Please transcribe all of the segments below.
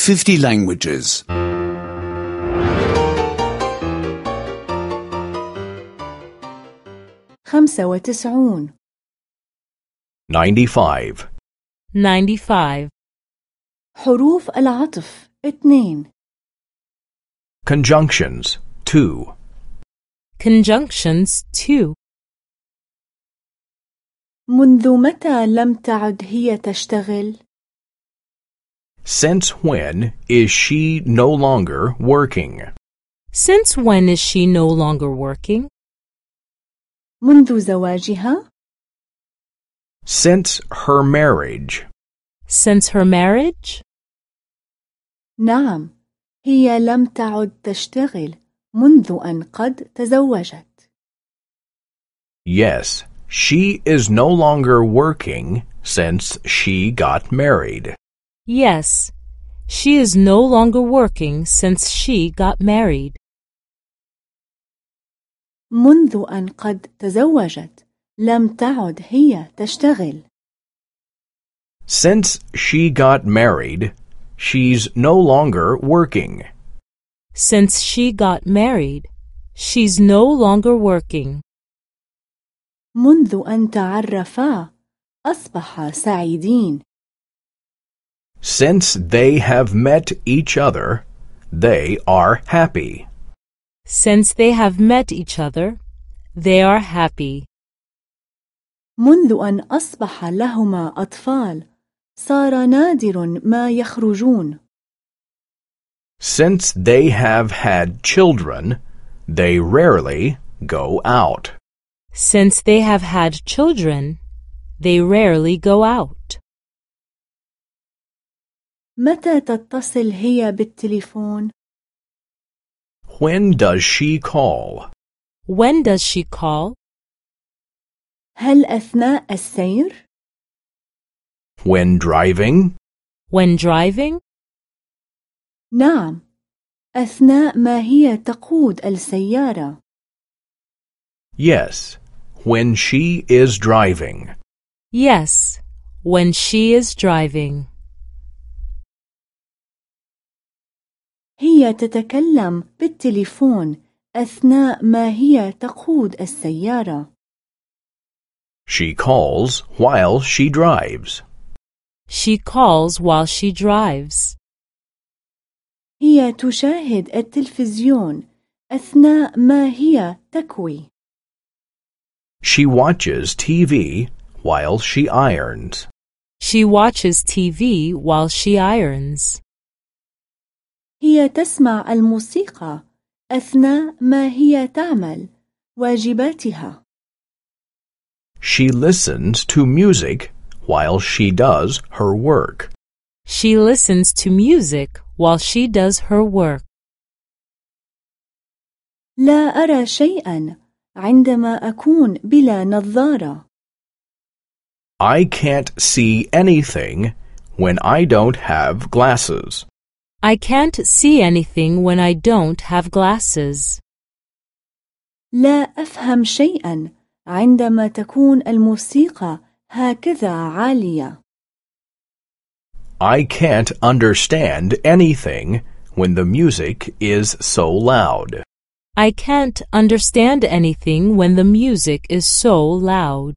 50 languages. 95 95. 95. حروف العطف 2 Conjunctions 2. Conjunctions 2. منذ متى لم تعد هي تشتغل؟ Since when is she no longer working? Since when is she no longer working? منذ زواجها؟ Since her marriage. Since her marriage? نعم، هي لم تعد تشتغل منذ أن قد تزوجت. Yes, she is no longer working since she got married. Yes, she is no longer working since she got married. منذ أن قد تزوجت لم تعد هي تشتغل. Since she got married, she's no longer working. Since she got married, she's no longer working. منذ أن تعرفا أصبحا سعيدين. Since they have met each other, they are happy. Since they have met each other, they are happy. منذ أن أصبح لهما أطفال صار نادر ما يخرجون. Since they have had children, they rarely go out. Since they have had children, they rarely go out. متى تتصل هي بالتليفون؟ When does she call? When does she call? هل أثناء السير؟ When driving? When driving? نعم، أثناء ما هي تقود السيارة. Yes, when she is driving. Yes, when she is driving. هي تتكلم بالتليفون أثناء ما هي تقود السيارة. She calls while she drives. She calls while she drives. هي تشاهد التلفزيون أثناء ما هي تكوي. She watches TV while she irons. She watches TV while she irons. هي تسمع الموسيقى أثناء ما هي تعمل واجباتها. She listens to music while she does her work. She listens to music while she does her work. لا أرى شيئا عندما أكون بلا نظارة. I can't see anything when I don't have glasses. I can't see anything when I don't have glasses. لا أفهم شيئا عندما تكون الموسيقى هكذا عالية. I can't understand anything when the music is so loud. I can't understand anything when the music is so loud.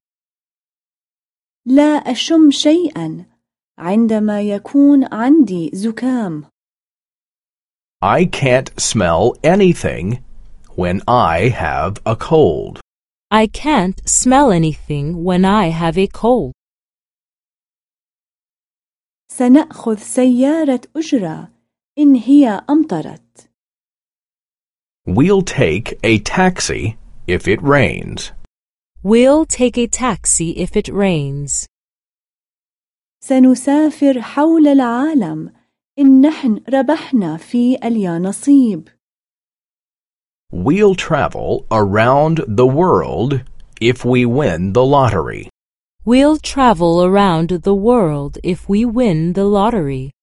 لا أشم شيئا عندما يكون عندي زكام. I can't smell anything when I have a cold. I can't smell anything when I have a cold. سنأخذ سيارة أجرة إن هي أمطرت. We'll take a taxi if it rains. We'll take a taxi if it rains. سنسافر حول العالم إن نحن ربحنا في اليانصيب. We'll travel around the world if we win the lottery. We'll travel around the world if we win the lottery.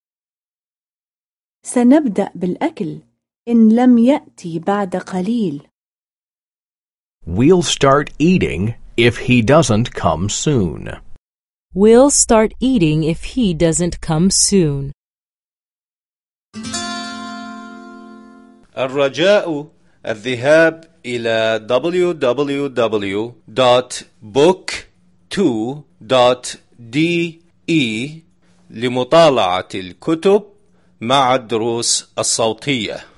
سنبدأ بالأكل إن لم يأتي بعد قليل. We'll start eating if he doesn't come soon. We'll start eating if he doesn't come soon. الرجاء الذهاب إلى www.book2.de لمطالعة الكتب مع الدروس الصوتية.